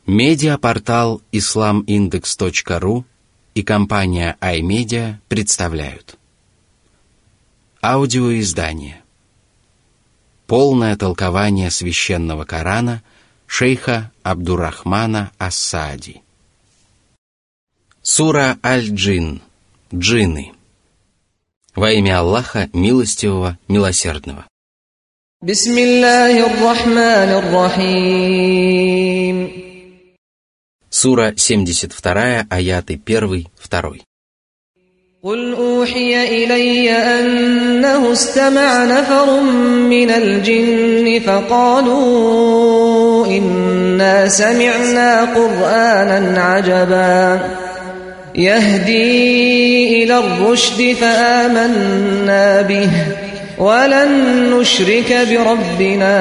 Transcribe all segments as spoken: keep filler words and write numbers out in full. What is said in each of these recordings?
Медиапортал ислам индекс точка ру и компания iMedia представляют аудиоиздание «Полное толкование священного Корана» шейха Абдуррахмана ас-Саади. Сура Аль-Джин. Джинны. Во имя Аллаха, милостивого, милосердного. Бисмиллахир-рахманир-рахим. Сура семьдесят два, аяты один, два. قل أوحي إلي أنه استمع نفر من الجن فقالوا إنا سمعنا قرآنا عجبا يهدي إلى الرشد فآمنا به ولن نشرك بربنا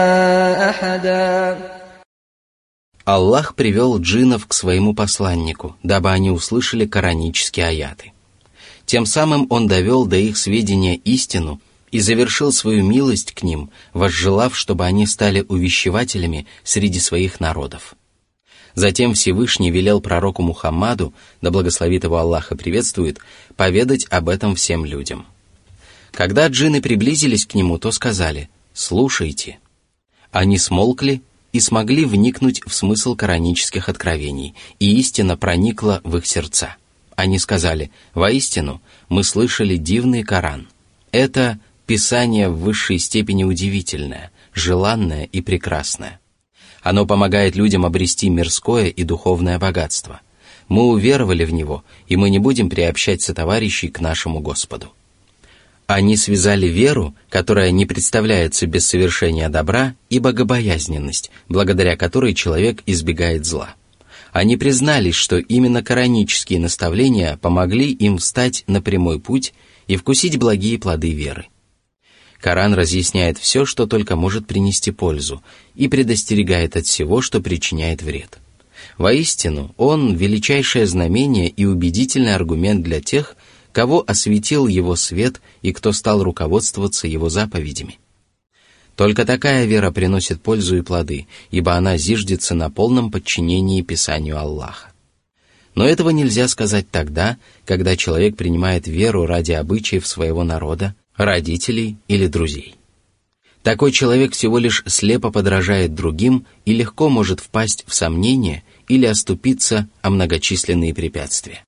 أحدا. Аллах привел джиннов к своему посланнику, дабы они услышали коранические аяты. Тем самым Он довел до их сведения истину и завершил свою милость к ним, возжелав, чтобы они стали увещевателями среди своих народов. Затем Всевышний велел пророку Мухаммаду, да благословит его Аллах и приветствует, поведать об этом всем людям. Когда джинны приблизились к нему, то сказали: «Слушайте». Они смолкли и смогли вникнуть в смысл коранических откровений, и истина проникла в их сердца. Они сказали: «Воистину, мы слышали дивный Коран. Это Писание в высшей степени удивительное, желанное и прекрасное. Оно помогает людям обрести мирское и духовное богатство. Мы уверовали в него, и мы не будем приобщать сотоварищей к нашему Господу». Они связали веру, которая не представляется без совершения добра, и богобоязненность, благодаря которой человек избегает зла. Они признались, что именно коранические наставления помогли им встать на прямой путь и вкусить благие плоды веры. Коран разъясняет все, что только может принести пользу, и предостерегает от всего, что причиняет вред. Воистину, он – величайшее знамение и убедительный аргумент для тех, кого осветил его свет и кто стал руководствоваться его заповедями. Только такая вера приносит пользу и плоды, ибо она зиждется на полном подчинении Писанию Аллаха. Но этого нельзя сказать тогда, когда человек принимает веру ради обычаев своего народа, родителей или друзей. Такой человек всего лишь слепо подражает другим и легко может впасть в сомнение или оступиться о многочисленные препятствия.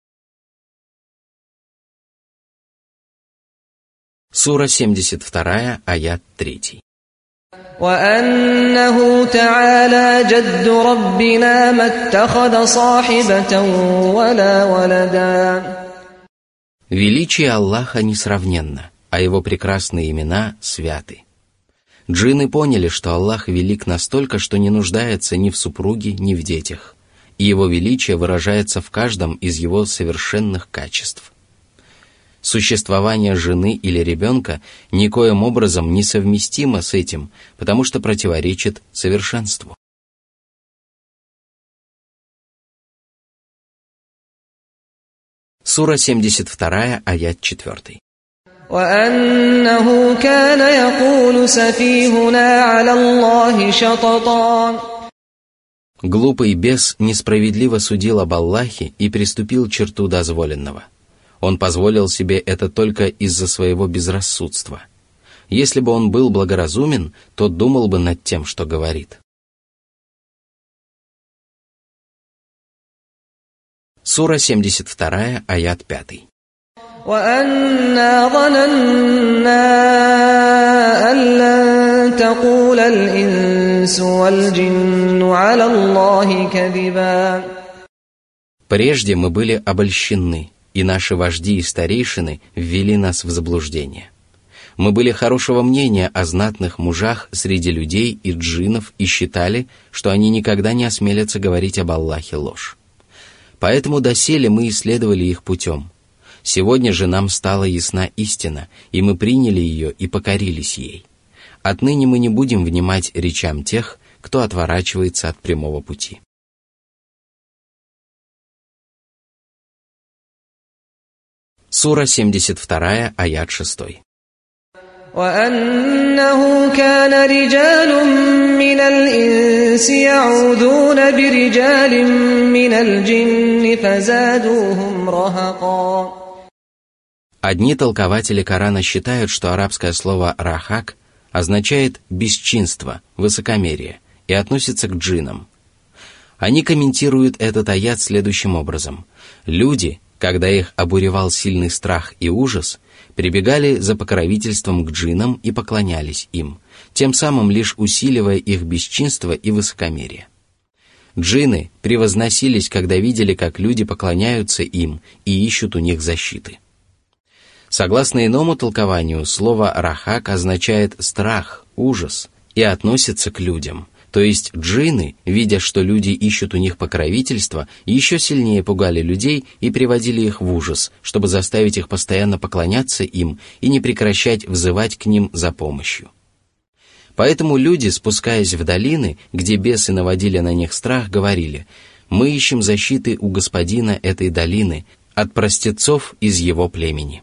Сура семьдесят два, аят три. وأنه تعالى جد ربنا ما اتخذ صاحبة ولا ولدا. Величие Аллаха несравненно, а Его прекрасные имена святы. Джинны поняли, что Аллах велик настолько, что не нуждается ни в супруге, ни в детях, и Его величие выражается в каждом из Его совершенных качеств. Существование жены или ребенка никоим образом не совместимо с этим, потому что противоречит совершенству. Сура семьдесят два, аят четыре. وأنه كان يقول سفيهنا على الله شططا. Глупый бес несправедливо судил об Аллахе и приступил черту дозволенного. Он позволил себе это только из-за своего безрассудства. Если бы он был благоразумен, то думал бы над тем, что говорит. Сура семьдесят два, аят пять. وأنا ظننا أن لن تقول الإنس والجن على الله كذبا. Прежде мы были обольщены, и наши вожди и старейшины ввели нас в заблуждение. Мы были хорошего мнения о знатных мужах среди людей и джиннов и считали, что они никогда не осмелятся говорить об Аллахе ложь. Поэтому доселе мы исследовали их путем. Сегодня же нам стала ясна истина, и мы приняли ее и покорились ей. Отныне мы не будем внимать речам тех, кто отворачивается от прямого пути. Сура семьдесят два, аят шесть. وأنه كان رجال من الإنس يعوذون برجال من الجن فزادوهم رهقا. Одни толкователи Корана считают, что арабское слово «рахак» означает «бесчинство», «высокомерие» и относится к джиннам. Они комментируют этот аят следующим образом. Люди, когда их обуревал сильный страх и ужас, прибегали за покровительством к джиннам и поклонялись им, тем самым лишь усиливая их бесчинство и высокомерие. Джинны превозносились, когда видели, как люди поклоняются им и ищут у них защиты. Согласно иному толкованию, слово «рахак» означает «страх», «ужас» и относится к людям. То есть джинны, видя, что люди ищут у них покровительства, еще сильнее пугали людей и приводили их в ужас, чтобы заставить их постоянно поклоняться им и не прекращать взывать к ним за помощью. Поэтому люди, спускаясь в долины, где бесы наводили на них страх, говорили: «Мы ищем защиты у господина этой долины, от простецов из его племени».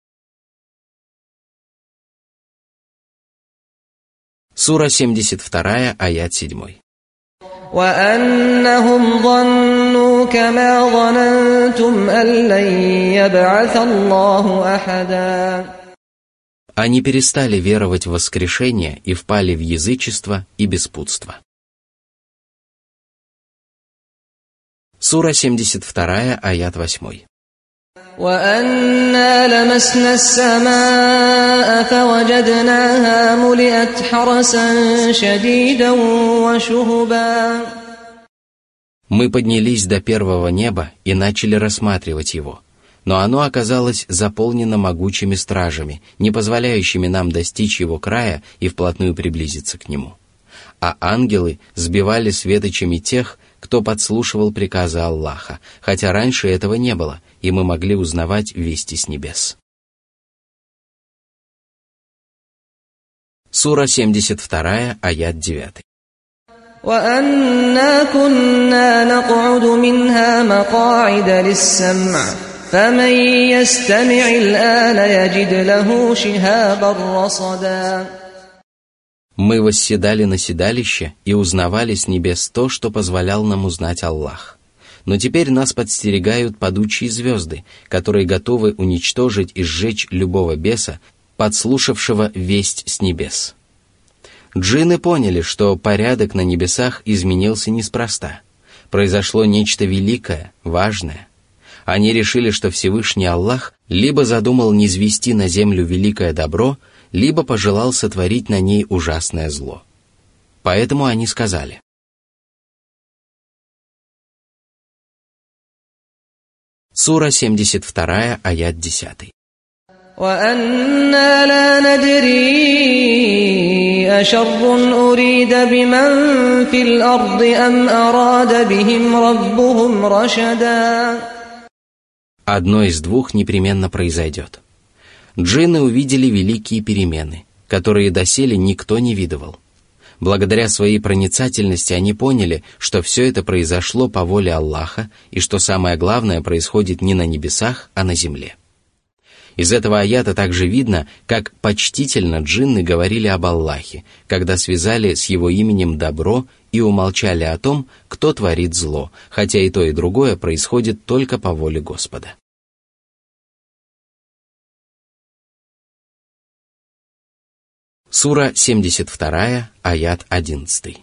Сура семьдесят два, аят семь. وأنهم ظنوا كما ظننتم أن لن يبعث الله أحدا. Они перестали веровать в воскрешение и впали в язычество и беспутство. Сура семьдесят два, аят восемь. وأنا لمسنا السماء فوجدناها ملئت حرسا شديدا وشهبا. Мы поднялись до первого неба и начали рассматривать его, но оно оказалось заполнено могучими стражами, не позволяющими нам достичь его края и вплотную приблизиться к нему. А ангелы сбивали светочами тех, кто подслушивал приказы Аллаха, хотя раньше этого не было, и мы могли узнавать вести с небес. Сура семьдесят два, аят девять. وَأَنَّا كُنَّا نَقْعُدُ مِنْهَا مَقَاعِدَ لِلسَّمْعِ فَمَنْ يَسْتَمِعِ الْآنَ يَجِدْ لَهُ شِهَابًا رَصَدًا. Мы восседали на седалище и узнавали с небес то, что позволял нам узнать Аллах. Но теперь нас подстерегают падучие звезды, которые готовы уничтожить и сжечь любого беса, подслушавшего весть с небес. Джинны поняли, что порядок на небесах изменился неспроста. Произошло нечто великое, важное. Они решили, что Всевышний Аллах либо задумал низвести на землю великое добро, либо пожелал сотворить на ней ужасное зло. Поэтому они сказали: Сура семьдесят два, аят десять. وَأَنَّا لَا نَدْرِي أَشَرٌّ أُرِيدَ بِمَنْ فِي الْأَرْضِ أَمْ أَرَادَ بِهِمْ رَبُّهُمْ رَشَدًا. Одно из двух непременно произойдет. Джинны увидели великие перемены, которые доселе никто не видывал. Благодаря своей проницательности они поняли, что все это произошло по воле Аллаха и что самое главное происходит не на небесах, а на земле. Из этого аята также видно, как почтительно джинны говорили об Аллахе, когда связали с его именем добро и умолчали о том, кто творит зло, хотя и то, и другое происходит только по воле Господа. Сура семьдесят два, аят одиннадцать.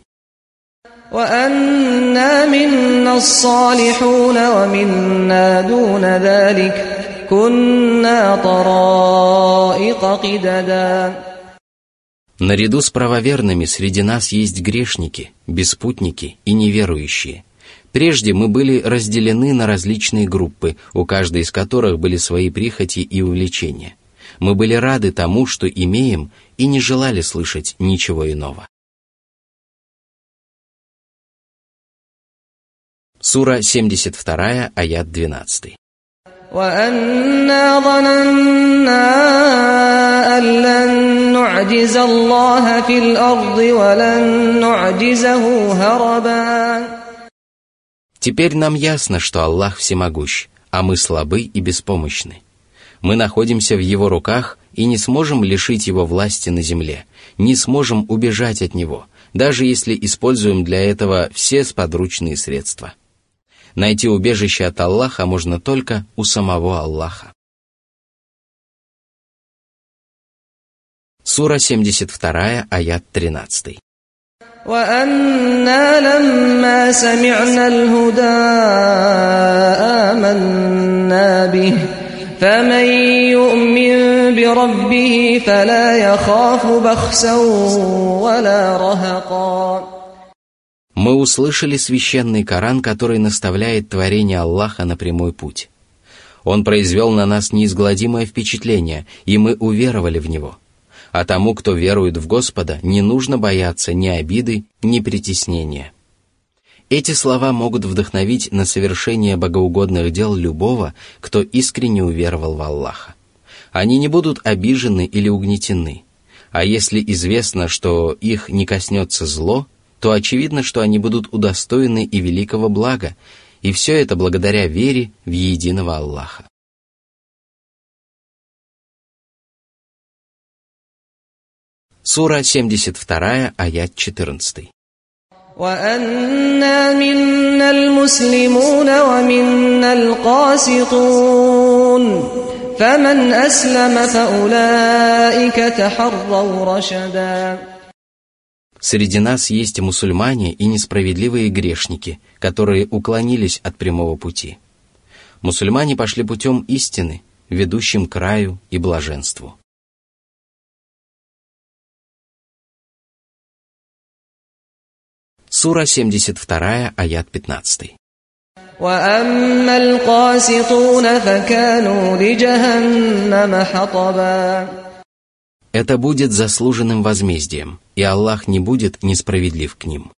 وَأَنَّا مِنَّا الصَّالِحُونَ وَمِنَّا دُونَ ذَلِكَ كُنَّا طَرَائِقَ قِدَدًا. Наряду с правоверными среди нас есть грешники, беспутники и неверующие. Прежде мы были разделены на различные группы, у каждой из которых были свои прихоти и увлечения. Мы были рады тому, что имеем, и не желали слышать ничего иного. Сура семьдесят два, аят двенадцать. وَأَنَّا ظَنَنَّا أَن لَّن نُّعْجِزَ اللَّهَ فِي الْأَرْضِ وَلَن نُّعْجِزَهُ هَرَبًا. Теперь нам ясно, что Аллах всемогущ, а мы слабы и беспомощны. Мы находимся в Его руках и не сможем лишить Его власти на земле, не сможем убежать от Него, даже если используем для этого все сподручные средства. Найти убежище от Аллаха можно только у самого Аллаха. Сура семьдесят два, аят тринадцатый. وَأَنَّا لَمَّا سَمِعْنَا الْهُدَىٰ آمَنَّا بِهِ فَمَن يُؤْمِن بِرَبِّهِ فَلَا يَخَافُ بَخْسًا وَلَا رَهَقًا. Мы услышали священный Коран, который наставляет творение Аллаха на прямой путь. Он произвел на нас неизгладимое впечатление, и мы уверовали в него. А тому, кто верует в Господа, не нужно бояться ни обиды, ни притеснения. Эти слова могут вдохновить на совершение богоугодных дел любого, кто искренне уверовал в Аллаха. Они не будут обижены или угнетены. А если известно, что их не коснется зло, то очевидно, что они будут удостоены и великого блага, и все это благодаря вере в единого Аллаха. Сура семьдесят два, аят четырнадцатый. وَأَنَّا مِنَّا الْمُسْلِمُونَ وَمِنَّا الْقَاسِطُونَ فَمَنْ أَسْلَمَ فَأُولَئِكَ تَحَرَّوْا رَشَدًا. Среди нас есть мусульмане и несправедливые грешники, которые уклонились от прямого пути. Мусульмане пошли путем истины, ведущим к раю и блаженству. Сура семьдесят два, аят пятнадцатый. وَأَمَّا الْقَاسِطُونَ فَكَانُوا لِجَهَنَّمَ حَطَبًا. Это будет заслуженным возмездием, и Аллах не будет несправедлив к ним.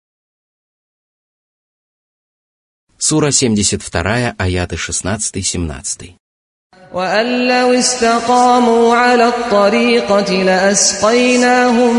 Сура семьдесят два, аяты шестнадцатый-семнадцатый. وَأَن لَّوِ اسْتَقَامُوا عَلَى الطَّرِيقَةِ لَأَسْقَيْنَاهُم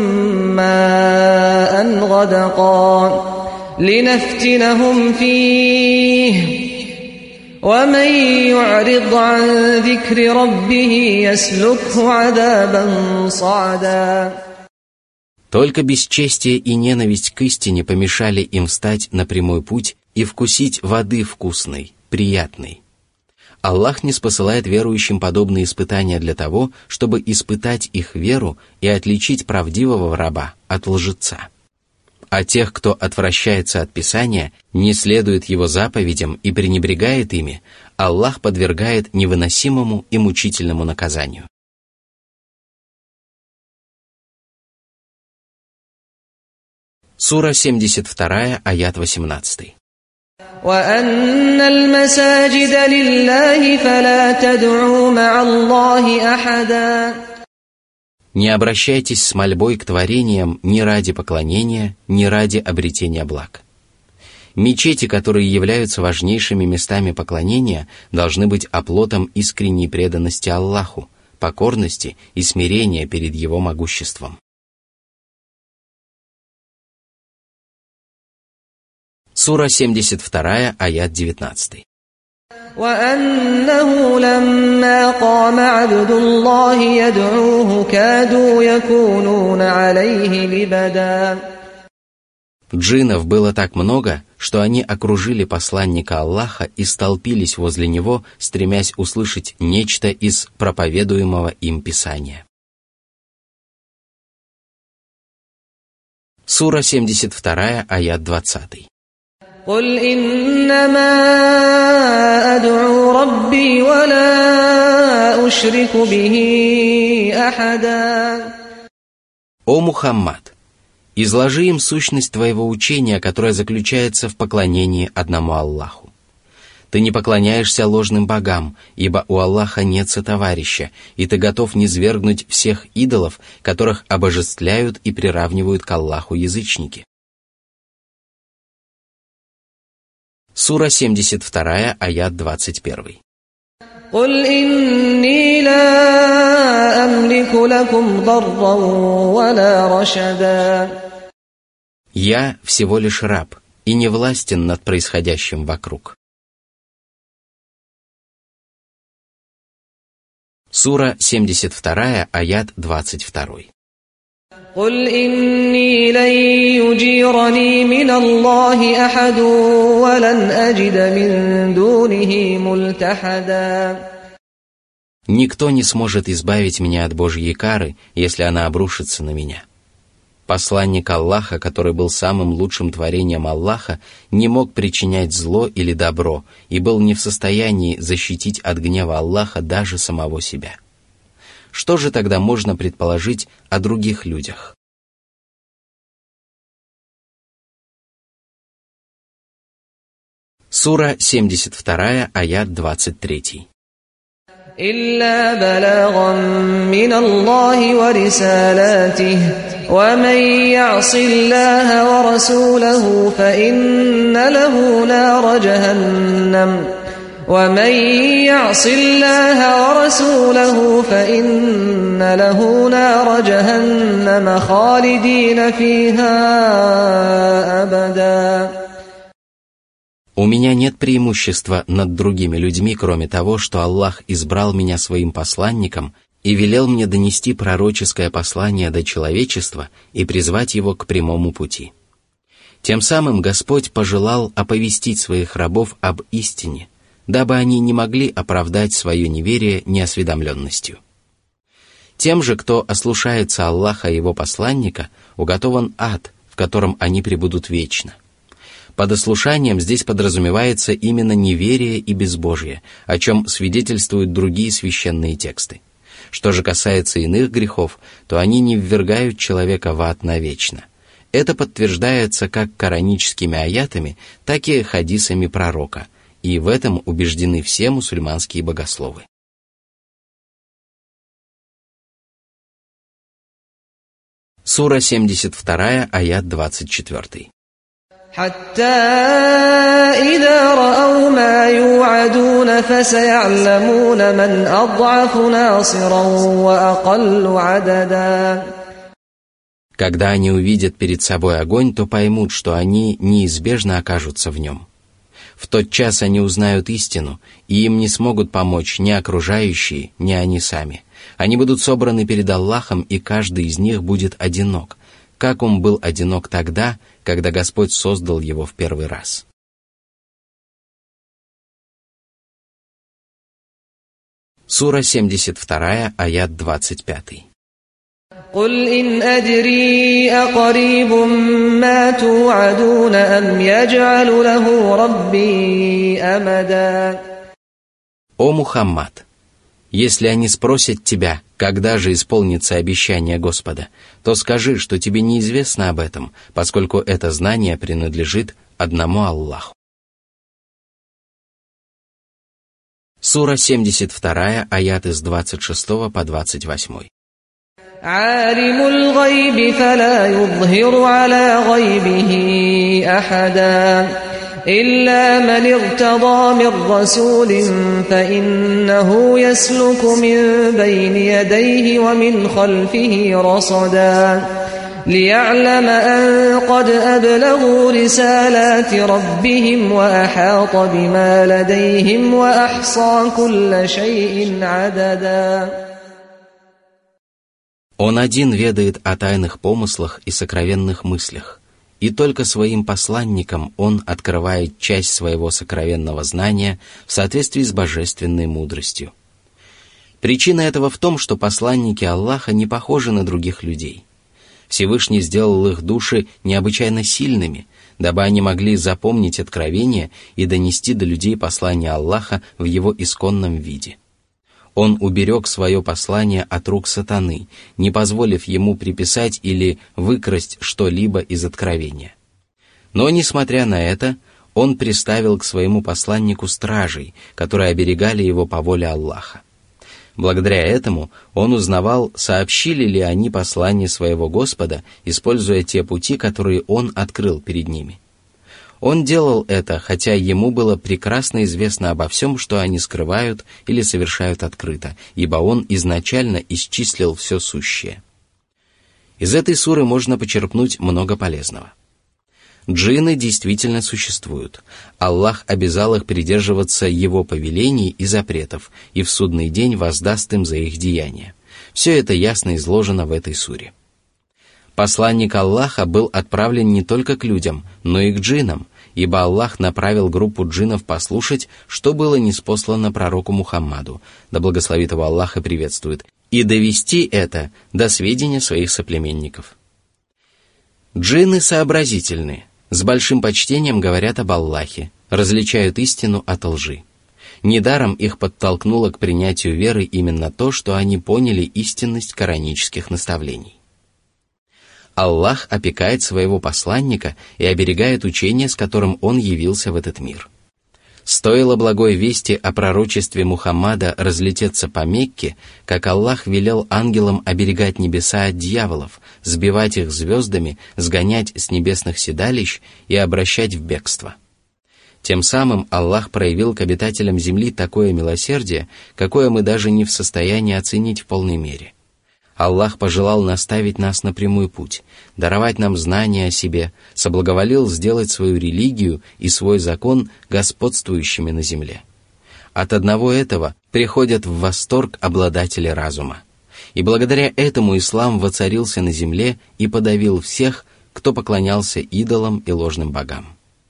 مَّاءً غَدَقًا لِّنَفْتِنَهُمْ فِيهِ وَمَن يُعْرِضْ عَن ذِكْرِ رَبِّهِ يَسْلُكْهُ عَذَابًا صَعَدًا. Только бесчестие и ненависть к истине помешали им встать на прямой путь и вкусить воды вкусной, приятной. Аллах ниспосылает верующим подобные испытания для того, чтобы испытать их веру и отличить правдивого раба от лжеца. А тех, кто отвращается от Писания, не следует его заповедям и пренебрегает ими, Аллах подвергает невыносимому и мучительному наказанию. Сура семьдесят два, аят восемнадцатый. وَأَنَّ الْمَسَاجِدَ لِلَّهِ فَلَا تَدْعُوا مَعَ اللَّهِ أَحَدًا. Не обращайтесь с мольбой к творениям ни ради поклонения, ни ради обретения благ. Мечети, которые являются важнейшими местами поклонения, должны быть оплотом искренней преданности Аллаху, покорности и смирения перед Его могуществом. Сура семьдесят два, аят девятнадцатый. وَأَنَّهُ لَمَّا قَامَ عَبْدُ اللَّهِ يَدْعُوهُ كَادُوا يَكُونُونَ عَلَيْهِ لِبَدًا. Джиннов было так много, что они окружили посланника Аллаха и столпились возле него, стремясь услышать нечто из проповедуемого им Писания. Сура семьдесят два, аят двадцатый. قُلْ إِنَّمَا أَدْعُو رَبِّي وَلَا أُشْرِكُ بِهِ أَحَدًا. О Мухаммад, изложи им сущность твоего учения, которое заключается в поклонении одному Аллаху. Ты не поклоняешься ложным богам, ибо у Аллаха нет сотоварища, и ты готов низвергнуть всех идолов, которых обожествляют и приравнивают к Аллаху язычники. Сура семьдесят два, аят двадцать один. قُلْ إِنِّي لَا أَمْلِكُ لَكُمْ ضَرًّا وَلَا رَشَدًا. Я всего лишь раб и не властен над происходящим вокруг. Сура семьдесят два, аят двадцать два. قل إني لن يجيرني من الله أحد ولن أجد من دونه ملتحدا. Никто не сможет избавить меня от Божьей кары, если она обрушится на меня. Посланник Аллаха, который был самым лучшим творением Аллаха, не мог причинять зло или добро и был не в состоянии защитить от гнева Аллаха даже самого себя. Что же тогда можно предположить о других людях? Сура семьдесят два, аят двадцать три. إلا بلاغا من الله ورسالاته ومن يعص الله ورسوله فإن له نار جهنم ومن يعص الله ورسوله فإن له نار جهنم خالدين فيها أبدا. У меня нет преимущества над другими людьми, кроме того, что Аллах избрал меня своим посланником и велел мне донести пророческое послание до человечества и призвать его к прямому пути. Тем самым Господь пожелал оповестить своих рабов об истине, дабы они не могли оправдать свое неверие неосведомленностью. Тем же, кто ослушается Аллаха и его посланника, уготован ад, в котором они пребудут вечно. Под ослушанием здесь подразумевается именно неверие и безбожие, о чем свидетельствуют другие священные тексты. Что же касается иных грехов, то они не ввергают человека в ад навечно. Это подтверждается как кораническими аятами, так и хадисами пророка, и в этом убеждены все мусульманские богословы. Сура семьдесят два, аят двадцать четыре. حتى إذا رأوا ما يوعدون فسيعلمون من أضعف ناصرا وأقل عددا. Когда они увидят перед собой огонь, то поймут, что они неизбежно окажутся в нем. В тот час они узнают истину, и им не смогут помочь ни окружающие, ни они сами. Они будут собраны перед Аллахом, и каждый из них будет одинок, как он был одинок тогда, когда Господь создал его в первый раз. Сура семьдесят два, аят двадцать пять. قل إن أدري أقريب ما توعدون أم يجعل له ربي أمدا. О Мухаммад! Если они спросят тебя, когда же исполнится обещание Господа, то скажи, что тебе неизвестно об этом, поскольку это знание принадлежит одному Аллаху. Сура семьдесят два, аят с двадцать шестого по двадцать восьмой. عالم الغيب فلا يظهر على غيبه أحدا إلا من ارتضى من رسول فإنه يسلك من بين يديه ومن خلفه رصدا ليعلم أن قد أبلغوا رسالات ربهم وأحاط بما لديهم وأحصى كل شيء عددا. Он один ведает о тайных помыслах и сокровенных мыслях, и только своим посланникам он открывает часть своего сокровенного знания в соответствии с божественной мудростью. Причина этого в том, что посланники Аллаха не похожи на других людей. Всевышний сделал их души необычайно сильными, дабы они могли запомнить откровение и донести до людей послание Аллаха в его исконном виде. Он уберег свое послание от рук сатаны, не позволив ему приписать или выкрасть что-либо из откровения. Но, несмотря на это, он приставил к своему посланнику стражей, которые оберегали его по воле Аллаха. Благодаря этому он узнавал, сообщили ли они послание своего Господа, используя те пути, которые он открыл перед ними. Он делал это, хотя ему было прекрасно известно обо всем, что они скрывают или совершают открыто, ибо он изначально исчислил все сущее. Из этой суры можно почерпнуть много полезного. Джинны действительно существуют. Аллах обязал их придерживаться Его повелений и запретов, и в судный день воздаст им за их деяния. Все это ясно изложено в этой суре. Посланник Аллаха был отправлен не только к людям, но и к джиннам, ибо Аллах направил группу джиннов послушать, что было ниспослано пророку Мухаммаду, да благословит его Аллах и приветствует, и довести это до сведения своих соплеменников. Джинны сообразительны, с большим почтением говорят об Аллахе, различают истину от лжи. Недаром их подтолкнуло к принятию веры именно то, что они поняли истинность коранических наставлений. Аллах опекает своего посланника и оберегает учение, с которым он явился в этот мир. Стоило благой вести о пророчестве Мухаммада разлететься по Мекке, как Аллах велел ангелам оберегать небеса от дьяволов, сбивать их звездами, сгонять с небесных седалищ и обращать в бегство. Тем самым Аллах проявил к обитателям земли такое милосердие, какое мы даже не в состоянии оценить в полной мере. Аллах пожелал наставить нас на прямой путь, даровать нам знания о себе, соблаговолил сделать свою религию и свой закон господствующими на земле. От одного этого приходят в восторг обладатели разума. И благодаря этому ислам воцарился на земле и подавил всех, кто поклонялся идолам и ложным богам.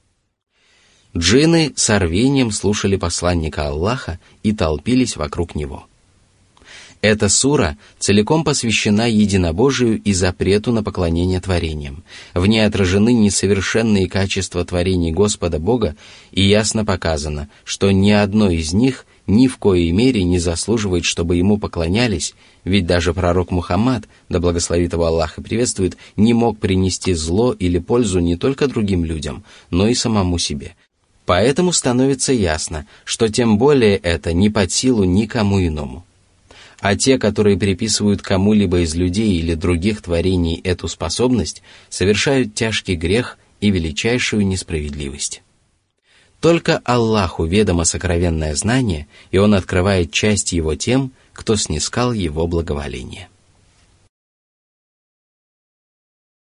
Джинны с рвением слушали посланника Аллаха и толпились вокруг него. Эта сура целиком посвящена единобожию и запрету на поклонение творениям. В ней отражены несовершенные качества творений Господа Бога, и ясно показано, что ни одно из них ни в коей мере не заслуживает, чтобы ему поклонялись, ведь даже пророк Мухаммад, да благословит его Аллах и приветствует, не мог принести зло или пользу не только другим людям, но и самому себе. Поэтому становится ясно, что тем более это не под силу никому иному. А те, которые приписывают кому-либо из людей или других творений эту способность, совершают тяжкий грех и величайшую несправедливость. Только Аллаху ведомо сокровенное знание, и Он открывает часть его тем, кто снискал его благоволение.